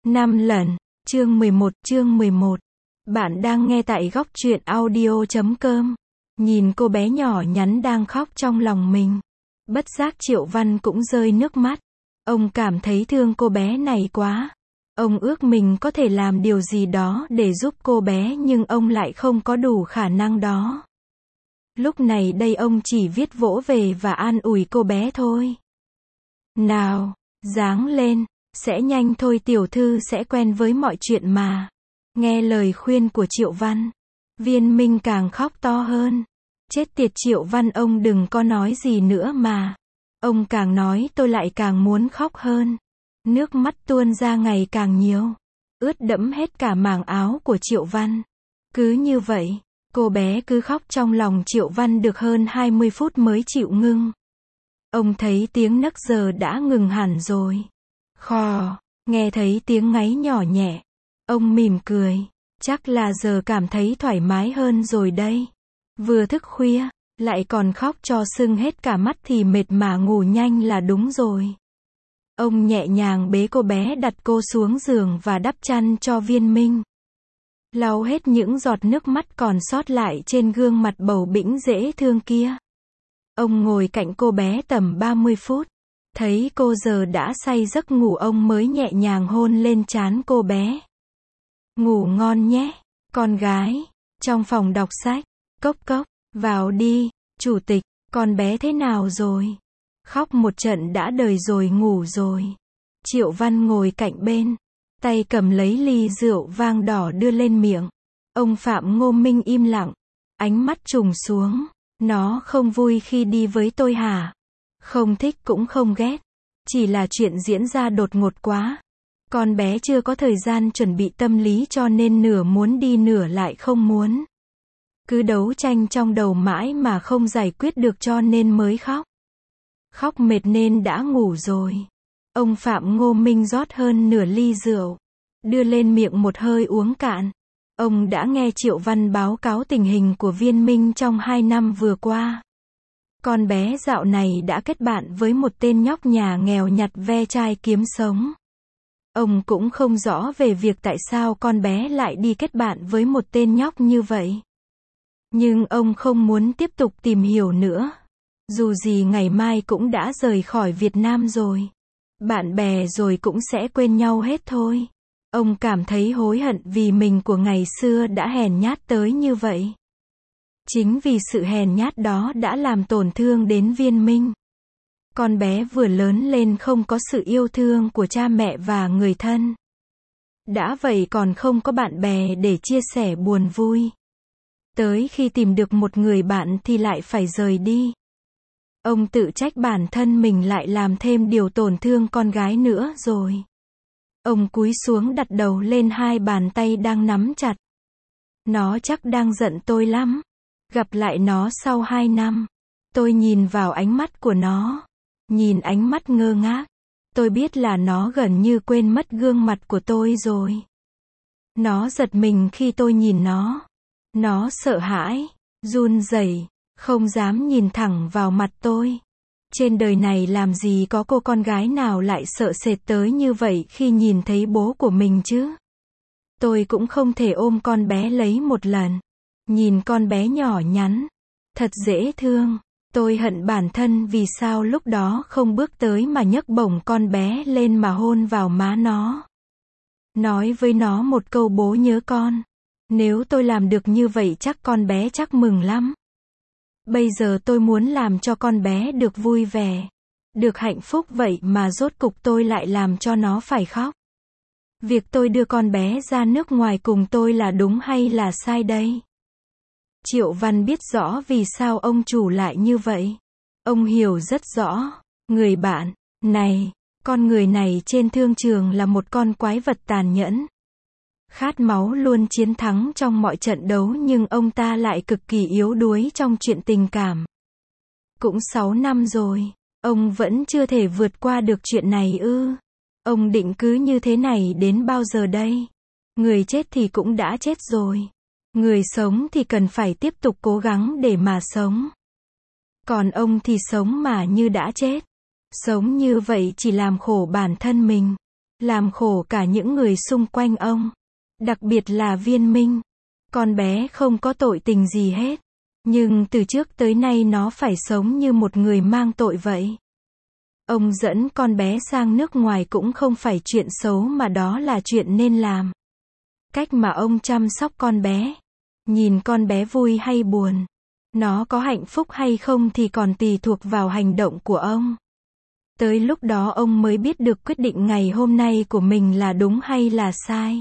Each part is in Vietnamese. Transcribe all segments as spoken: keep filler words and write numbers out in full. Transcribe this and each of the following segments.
Năm lần. Chương mười một, chương mười một. Bạn đang nghe tại góc truyện audio chấm com. Nhìn cô bé nhỏ nhắn đang khóc trong lòng mình. Bất giác Triệu Văn cũng rơi nước mắt. Ông cảm thấy thương cô bé này quá. Ông ước mình có thể làm điều gì đó để giúp cô bé nhưng ông lại không có đủ khả năng đó. Lúc này đây ông chỉ viết vỗ về và an ủi cô bé thôi. Nào, ráng lên, sẽ nhanh thôi, tiểu thư sẽ quen với mọi chuyện mà. Nghe lời khuyên của Triệu Văn, Viên Minh càng khóc to hơn. Chết tiệt Triệu Văn, ông đừng có nói gì nữa mà. Ông càng nói tôi lại càng muốn khóc hơn. Nước mắt tuôn ra ngày càng nhiều, ướt đẫm hết cả màng áo của Triệu Văn. Cứ như vậy, cô bé cứ khóc trong lòng Triệu Văn được hơn hai mươi phút mới chịu ngưng. Ông thấy tiếng nấc giờ đã ngừng hẳn rồi. Khò, nghe thấy tiếng ngáy nhỏ nhẹ. Ông mỉm cười, chắc là giờ cảm thấy thoải mái hơn rồi đây. Vừa thức khuya, lại còn khóc cho sưng hết cả mắt thì mệt mà ngủ nhanh là đúng rồi. Ông nhẹ nhàng bế cô bé, đặt cô xuống giường và đắp chăn cho Viên Minh. Lau hết những giọt nước mắt còn sót lại trên gương mặt bầu bĩnh dễ thương kia. Ông ngồi cạnh cô bé tầm ba mươi phút. Thấy cô giờ đã say giấc ngủ, ông mới nhẹ nhàng hôn lên trán cô bé. Ngủ ngon nhé, con gái. Trong phòng đọc sách, cốc cốc, vào đi, chủ tịch, con bé thế nào rồi? Khóc một trận đã đời rồi, ngủ rồi. Triệu Văn ngồi cạnh bên, tay cầm lấy ly rượu vang đỏ đưa lên miệng. Ông Phạm Ngô Minh im lặng, ánh mắt trùng xuống. Nó không vui khi đi với tôi hả? Không thích cũng không ghét. Chỉ là chuyện diễn ra đột ngột quá. Con bé chưa có thời gian chuẩn bị tâm lý cho nên nửa muốn đi nửa lại không muốn. Cứ đấu tranh trong đầu mãi mà không giải quyết được cho nên mới khóc. Khóc mệt nên đã ngủ rồi. Ông Phạm Ngô Minh rót hơn nửa ly rượu, đưa lên miệng một hơi uống cạn. Ông đã nghe Triệu Văn báo cáo tình hình của Viên Minh trong hai năm vừa qua. Con bé dạo này đã kết bạn với một tên nhóc nhà nghèo nhặt ve chai kiếm sống. Ông cũng không rõ về việc tại sao con bé lại đi kết bạn với một tên nhóc như vậy. Nhưng ông không muốn tiếp tục tìm hiểu nữa. Dù gì ngày mai cũng đã rời khỏi Việt Nam rồi. Bạn bè rồi cũng sẽ quên nhau hết thôi. Ông cảm thấy hối hận vì mình của ngày xưa đã hèn nhát tới như vậy. Chính vì sự hèn nhát đó đã làm tổn thương đến Viên Minh. Con bé vừa lớn lên không có sự yêu thương của cha mẹ và người thân. Đã vậy còn không có bạn bè để chia sẻ buồn vui. Tới khi tìm được một người bạn thì lại phải rời đi. Ông tự trách bản thân mình lại làm thêm điều tổn thương con gái nữa rồi. Ông cúi xuống đặt đầu lên hai bàn tay đang nắm chặt. Nó chắc đang giận tôi lắm. Gặp lại nó sau hai năm. Tôi nhìn vào ánh mắt của nó. Nhìn ánh mắt ngơ ngác. Tôi biết là nó gần như quên mất gương mặt của tôi rồi. Nó giật mình khi tôi nhìn nó. Nó sợ hãi, run rẩy, không dám nhìn thẳng vào mặt tôi. Trên đời này làm gì có cô con gái nào lại sợ sệt tới như vậy khi nhìn thấy bố của mình chứ? Tôi cũng không thể ôm con bé lấy một lần. Nhìn con bé nhỏ nhắn, thật dễ thương. Tôi hận bản thân vì sao lúc đó không bước tới mà nhấc bổng con bé lên mà hôn vào má nó. Nói với nó một câu bố nhớ con. Nếu tôi làm được như vậy chắc con bé chắc mừng lắm. Bây giờ tôi muốn làm cho con bé được vui vẻ, được hạnh phúc, vậy mà rốt cục tôi lại làm cho nó phải khóc. Việc tôi đưa con bé ra nước ngoài cùng tôi là đúng hay là sai đây? Triệu Văn biết rõ vì sao ông chủ lại như vậy. Ông hiểu rất rõ. Người bạn này, con người này trên thương trường là một con quái vật tàn nhẫn. Khát máu, luôn chiến thắng trong mọi trận đấu, nhưng ông ta lại cực kỳ yếu đuối trong chuyện tình cảm. Cũng sáu năm rồi, ông vẫn chưa thể vượt qua được chuyện này ư? Ông định cứ như thế này đến bao giờ đây? Người chết thì cũng đã chết rồi. Người sống thì cần phải tiếp tục cố gắng để mà sống. Còn ông thì sống mà như đã chết. Sống như vậy chỉ làm khổ bản thân mình. làm khổ cả những người xung quanh ông. Đặc biệt là Viên Minh. Con bé không có tội tình gì hết. Nhưng từ trước tới nay nó phải sống như một người mang tội vậy. Ông dẫn con bé sang nước ngoài cũng không phải chuyện xấu mà đó là chuyện nên làm. Cách mà ông chăm sóc con bé, nhìn con bé vui hay buồn, nó có hạnh phúc hay không thì còn tùy thuộc vào hành động của ông. Tới lúc đó ông mới biết được quyết định ngày hôm nay của mình là đúng hay là sai.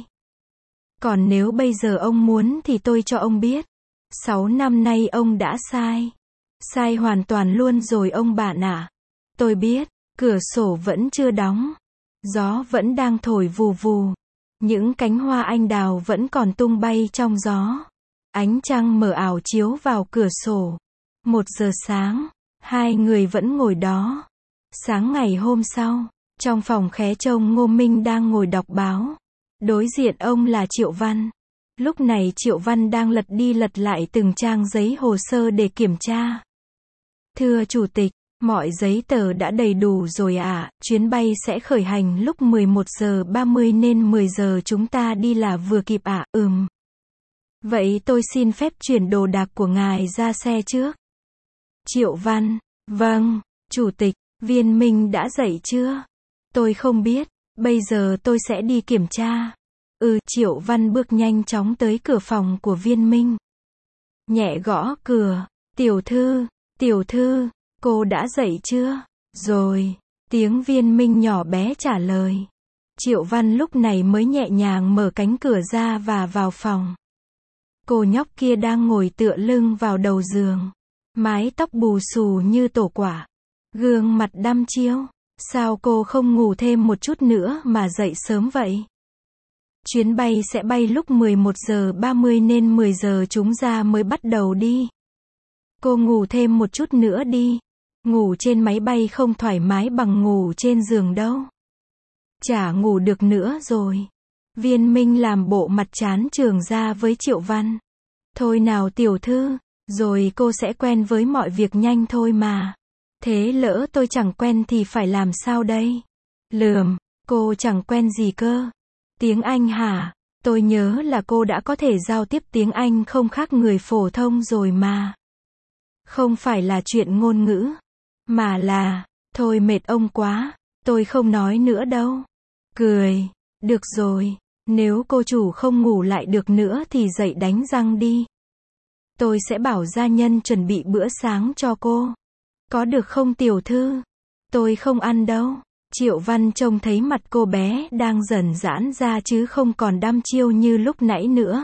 Còn nếu bây giờ ông muốn thì tôi cho ông biết. Sáu năm nay ông đã sai. Sai hoàn toàn luôn rồi ông bạn ạ. Tôi biết, cửa sổ vẫn chưa đóng. Gió vẫn đang thổi vù vù. Những cánh hoa anh đào vẫn còn tung bay trong gió. Ánh trăng mờ ảo chiếu vào cửa sổ. Một giờ sáng, hai người vẫn ngồi đó. Sáng ngày hôm sau, trong phòng khé trông Ngô Minh đang ngồi đọc báo. Đối diện ông là Triệu Văn. Lúc này Triệu Văn đang lật đi lật lại từng trang giấy hồ sơ để kiểm tra. Thưa Chủ tịch, mọi giấy tờ đã đầy đủ rồi ạ, à, chuyến bay sẽ khởi hành lúc mười một giờ ba mươi nên mười giờ chúng ta đi là vừa kịp ạ, à? Ừm. Vậy tôi xin phép chuyển đồ đạc của ngài ra xe trước. Triệu Văn, vâng, Chủ tịch, Viên Minh đã dậy chưa? Tôi không biết, bây giờ tôi sẽ đi kiểm tra. Ừ, Triệu Văn bước nhanh chóng tới cửa phòng của Viên Minh. Nhẹ gõ cửa, tiểu thư, tiểu thư, cô đã dậy chưa? Rồi, tiếng Viên Minh nhỏ bé trả lời. Triệu Văn lúc này mới nhẹ nhàng mở cánh cửa ra và vào phòng. Cô nhóc kia đang ngồi tựa lưng vào đầu giường. Mái tóc bù xù như tổ quả. Gương mặt đăm chiêu. Sao cô không ngủ thêm một chút nữa mà dậy sớm vậy? Chuyến bay sẽ bay lúc mười một giờ ba mươi nên mười giờ chúng ta mới bắt đầu đi. Cô ngủ thêm một chút nữa đi. Ngủ trên máy bay không thoải mái bằng ngủ trên giường đâu. Chả ngủ được nữa rồi. Viên Minh làm bộ mặt chán chường ra với Triệu Văn. Thôi nào tiểu thư, rồi cô sẽ quen với mọi việc nhanh thôi mà. Thế lỡ tôi chẳng quen thì phải làm sao đây? Lườm, cô chẳng quen gì cơ. Tiếng Anh hả? Tôi nhớ là cô đã có thể giao tiếp tiếng Anh không khác người phổ thông rồi mà. Không phải là chuyện ngôn ngữ, mà là, thôi mệt ông quá, tôi không nói nữa đâu. Cười, được rồi, nếu cô chủ không ngủ lại được nữa thì dậy đánh răng đi. Tôi sẽ bảo gia nhân chuẩn bị bữa sáng cho cô. Có được không tiểu thư? Tôi không ăn đâu. Triệu Văn trông thấy mặt cô bé đang dần giãn ra chứ không còn đăm chiêu như lúc nãy nữa.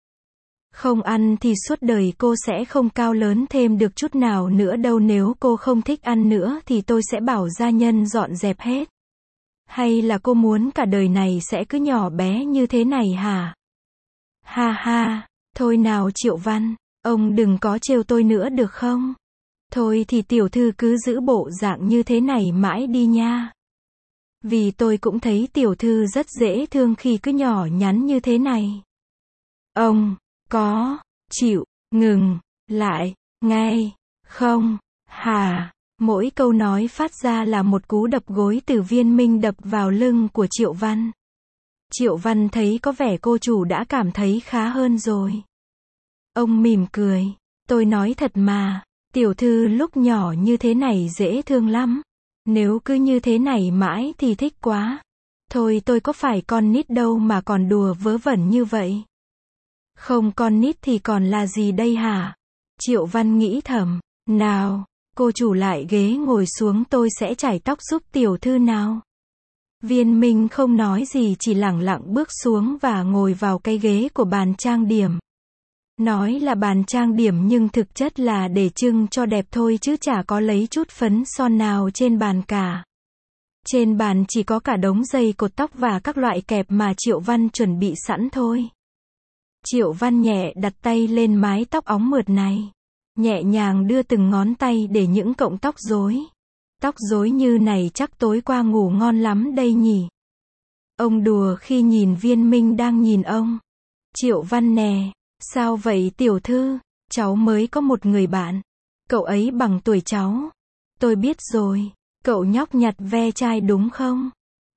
Không ăn thì suốt đời cô sẽ không cao lớn thêm được chút nào nữa đâu, nếu cô không thích ăn nữa thì tôi sẽ bảo gia nhân dọn dẹp hết. Hay là cô muốn cả đời này sẽ cứ nhỏ bé như thế này hả? Ha ha, thôi nào Triệu Văn, ông đừng có trêu tôi nữa được không? Thôi thì tiểu thư cứ giữ bộ dạng như thế này mãi đi nha. Vì tôi cũng thấy tiểu thư rất dễ thương khi cứ nhỏ nhắn như thế này. Ông, có, chịu, ngừng, lại, ngay, không, hả? Mỗi câu nói phát ra là một cú đập gối từ Viên Minh đập vào lưng của Triệu Văn. Triệu Văn thấy có vẻ cô chủ đã cảm thấy khá hơn rồi. Ông mỉm cười, tôi nói thật mà, tiểu thư lúc nhỏ như thế này dễ thương lắm. Nếu cứ như thế này mãi thì thích quá. Thôi tôi có phải con nít đâu mà còn đùa vớ vẩn như vậy. Không, con nít thì còn là gì đây hả? Triệu Văn nghĩ thầm, nào, cô chủ lại ghế ngồi xuống, tôi sẽ chải tóc giúp tiểu thư nào. Viên Minh không nói gì, chỉ lẳng lặng bước xuống và ngồi vào cái ghế của bàn trang điểm. Nói là bàn trang điểm nhưng thực chất là để trưng cho đẹp thôi chứ chả có lấy chút phấn son nào trên bàn cả. Trên bàn chỉ có cả đống dây cột tóc và các loại kẹp mà Triệu Văn chuẩn bị sẵn thôi. Triệu Văn nhẹ đặt tay lên mái tóc óng mượt này. Nhẹ nhàng đưa từng ngón tay để những cọng tóc rối. Tóc rối như này chắc tối qua ngủ ngon lắm đây nhỉ. Ông đùa khi nhìn Viên Minh đang nhìn ông. Triệu Văn nè, sao vậy tiểu thư? Cháu mới có một người bạn. Cậu ấy bằng tuổi cháu. Tôi biết rồi, cậu nhóc nhặt ve chai đúng không?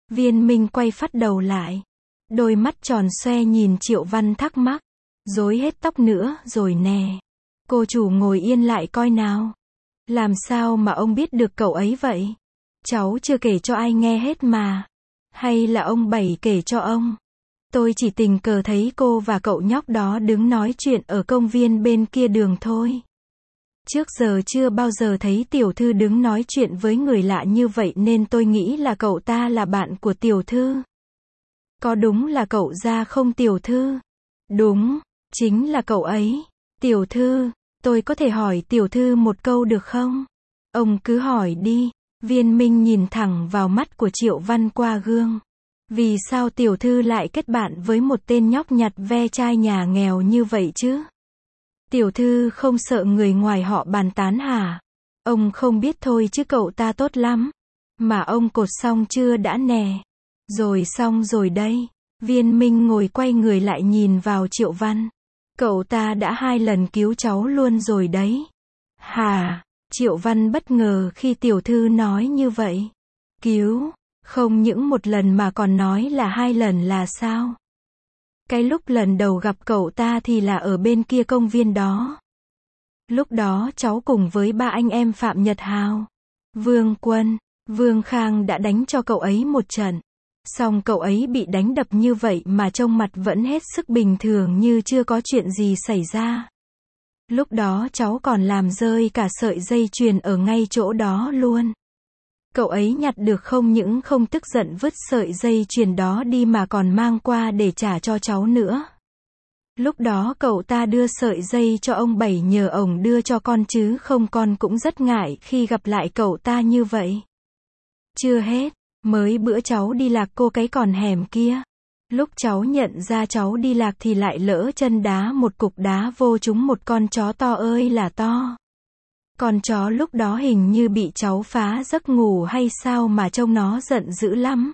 Viên Minh quay phắt đầu lại. Đôi mắt tròn xoe nhìn Triệu Văn thắc mắc. Rối hết tóc nữa rồi nè. Cô chủ ngồi yên lại coi nào. Làm sao mà ông biết được cậu ấy vậy? Cháu chưa kể cho ai nghe hết mà. Hay là ông Bảy kể cho ông? Tôi chỉ tình cờ thấy cô và cậu nhóc đó đứng nói chuyện ở công viên bên kia đường thôi. Trước giờ chưa bao giờ thấy tiểu thư đứng nói chuyện với người lạ như vậy nên tôi nghĩ là cậu ta là bạn của tiểu thư. Có đúng là cậu ra không tiểu thư? Đúng, chính là cậu ấy. Tiểu thư, tôi có thể hỏi tiểu thư một câu được không? Ông cứ hỏi đi. Viên Minh nhìn thẳng vào mắt của Triệu Văn qua gương. Vì sao tiểu thư lại kết bạn với một tên nhóc nhặt ve chai nhà nghèo như vậy chứ? Tiểu thư không sợ người ngoài họ bàn tán hả? Ông không biết thôi chứ cậu ta tốt lắm. Mà ông cột xong chưa đã nè? Rồi xong rồi đây. Viên Minh ngồi quay người lại nhìn vào Triệu Văn. Cậu ta đã hai lần cứu cháu luôn rồi đấy. Hà, Triệu Văn bất ngờ khi tiểu thư nói như vậy. Cứu, không những một lần mà còn nói là hai lần là sao? Cái lúc lần đầu gặp cậu ta thì là ở bên kia công viên đó. Lúc đó cháu cùng với ba anh em Phạm Nhật Hào, Vương Quân, Vương Khang đã đánh cho cậu ấy một trận. Xong cậu ấy bị đánh đập như vậy mà trông mặt vẫn hết sức bình thường như chưa có chuyện gì xảy ra. Lúc đó cháu còn làm rơi cả sợi dây chuyền ở ngay chỗ đó luôn. Cậu ấy nhặt được không những không tức giận vứt sợi dây chuyền đó đi mà còn mang qua để trả cho cháu nữa. Lúc đó cậu ta đưa sợi dây cho ông Bảy nhờ ổng đưa cho con chứ không con cũng rất ngại khi gặp lại cậu ta như vậy. Chưa hết, mới bữa cháu đi lạc cô cái còn hẻm kia. Lúc cháu nhận ra cháu đi lạc thì lại lỡ chân đá một cục đá vô trúng một con chó to ơi là to. Con chó lúc đó hình như bị cháu phá giấc ngủ hay sao mà trông nó giận dữ lắm.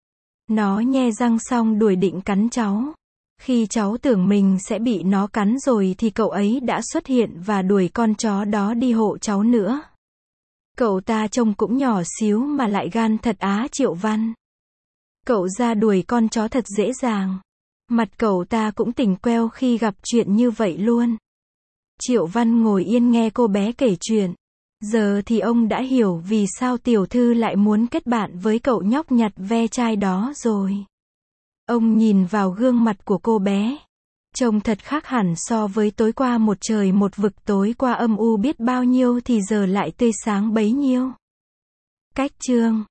Nó nhe răng xong đuổi định cắn cháu. Khi cháu tưởng mình sẽ bị nó cắn rồi thì cậu ấy đã xuất hiện và đuổi con chó đó đi hộ cháu nữa. Cậu ta trông cũng nhỏ xíu mà lại gan thật á Triệu Văn. Cậu ra đuổi con chó thật dễ dàng. Mặt cậu ta cũng tỉnh queo khi gặp chuyện như vậy luôn. Triệu Văn ngồi yên nghe cô bé kể chuyện. Giờ thì ông đã hiểu vì sao tiểu thư lại muốn kết bạn với cậu nhóc nhặt ve chai đó rồi. Ông nhìn vào gương mặt của cô bé. Trông thật khác hẳn so với tối qua một trời một vực, tối qua âm u biết bao nhiêu thì giờ lại tươi sáng bấy nhiêu. Cách chương